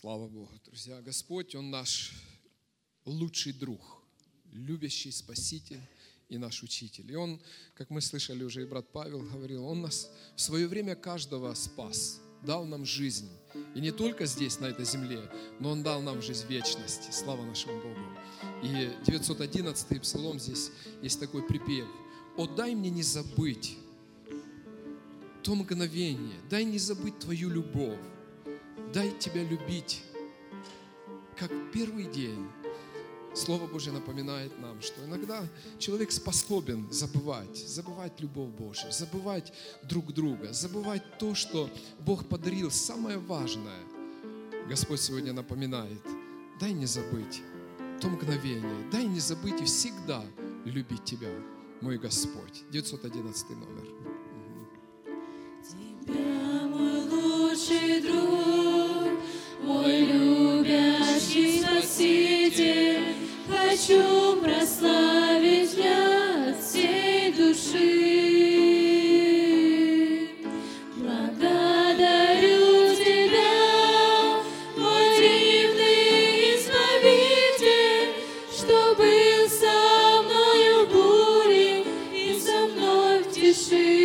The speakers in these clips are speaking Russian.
Слава Богу, друзья. Господь, Он наш лучший друг, любящий Спаситель и наш Учитель. И Он, как мы слышали уже, и брат Павел говорил, Он нас в свое время каждого спас, дал нам жизнь. И не только здесь, на этой земле, но Он дал нам жизнь вечности. Слава нашему Богу. И 911-й псалом, здесь есть такой припев. «О, дай мне не забыть то мгновение, дай не забыть Твою любовь, дай Тебя любить, как первый день». Слово Божье напоминает нам, что иногда человек способен забывать любовь Божью, забывать друг друга, забывать то, что Бог подарил, самое важное. Господь сегодня напоминает, дай не забыть то мгновение, дай не забыть и всегда любить Тебя, мой Господь. 911 номер. Тебя, мой лучший друг, мой любящий Спаситель, хочу прославить я от всей души. Благодарю Тебя, мой дивный Избавитель, что был со мною в буре и со мной в тиши.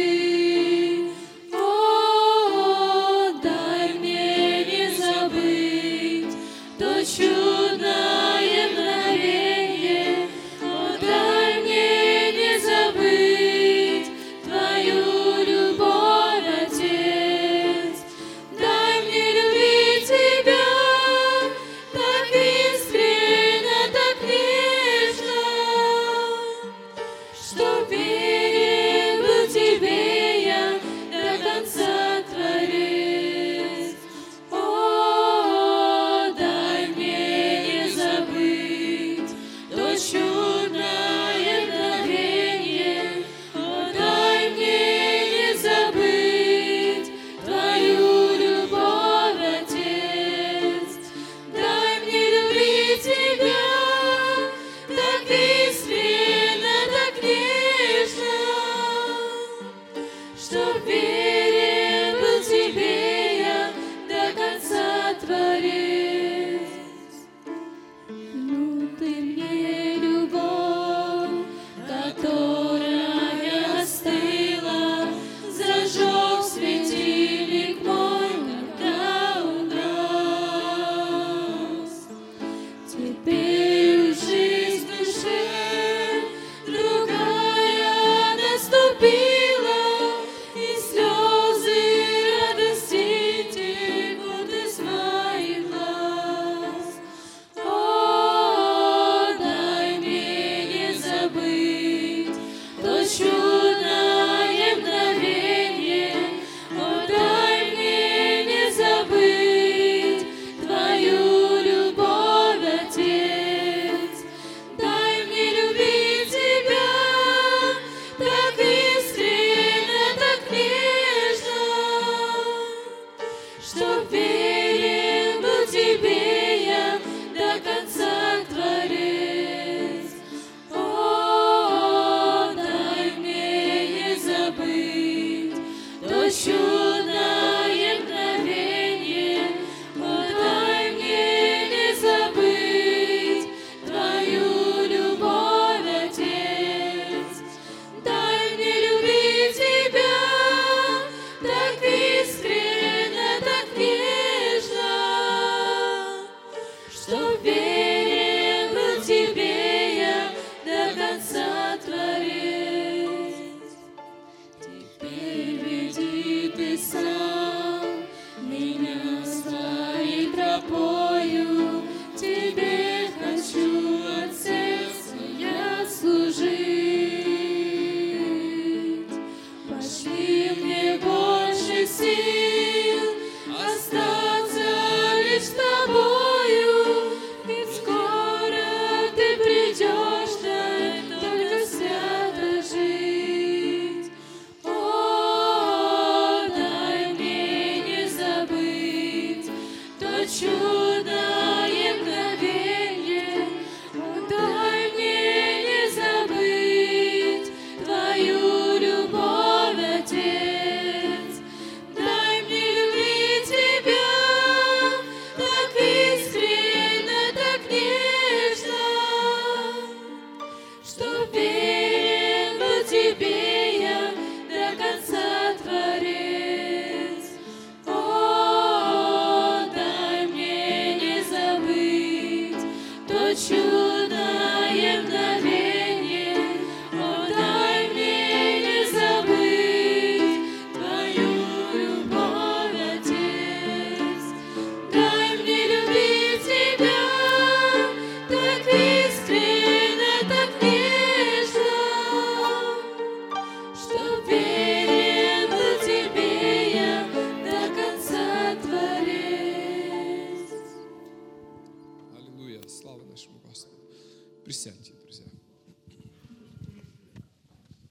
Чудное мгновенье, о, дай мне не забыть Твою любовь, Отец. Дай мне любить Тебя так искренне, так нежно, что верен был Тебе я до конца, Творец. Чудное мгновенье, о, дай мне не забыть Твою любовь, Отец. Дай мне любить Тебя так искренне, так нежно, что верен был Тебе я до конца, Творец. Ну, Ты мне любовь, которая остыла, зажег светильник мой, когда угас. Теперь жизнь в душе другая наступила, и слезы радости текут из моих глаз. То чудное мгновенье, о, дай мне не забыть Твою любовь, Отец. Дай мне любить Тебя так искренне, так нежно, что верен был Тебе я до конца, Творец. То чудное мгновенье, о, дай мне не забыть Твою любовь, Отец. Дай мне любить Тебя так искренне, так нежно, что верен был Тебе я до конца, Творец. Теперь веди Ты сам меня своей тропою, Тебе хочу от сердца я служить. Пошли мне больше сил остаться лишь с Тобою, ведь скоро Ты придешь, дай только свято жить. О, дай мне не забыть то чудо.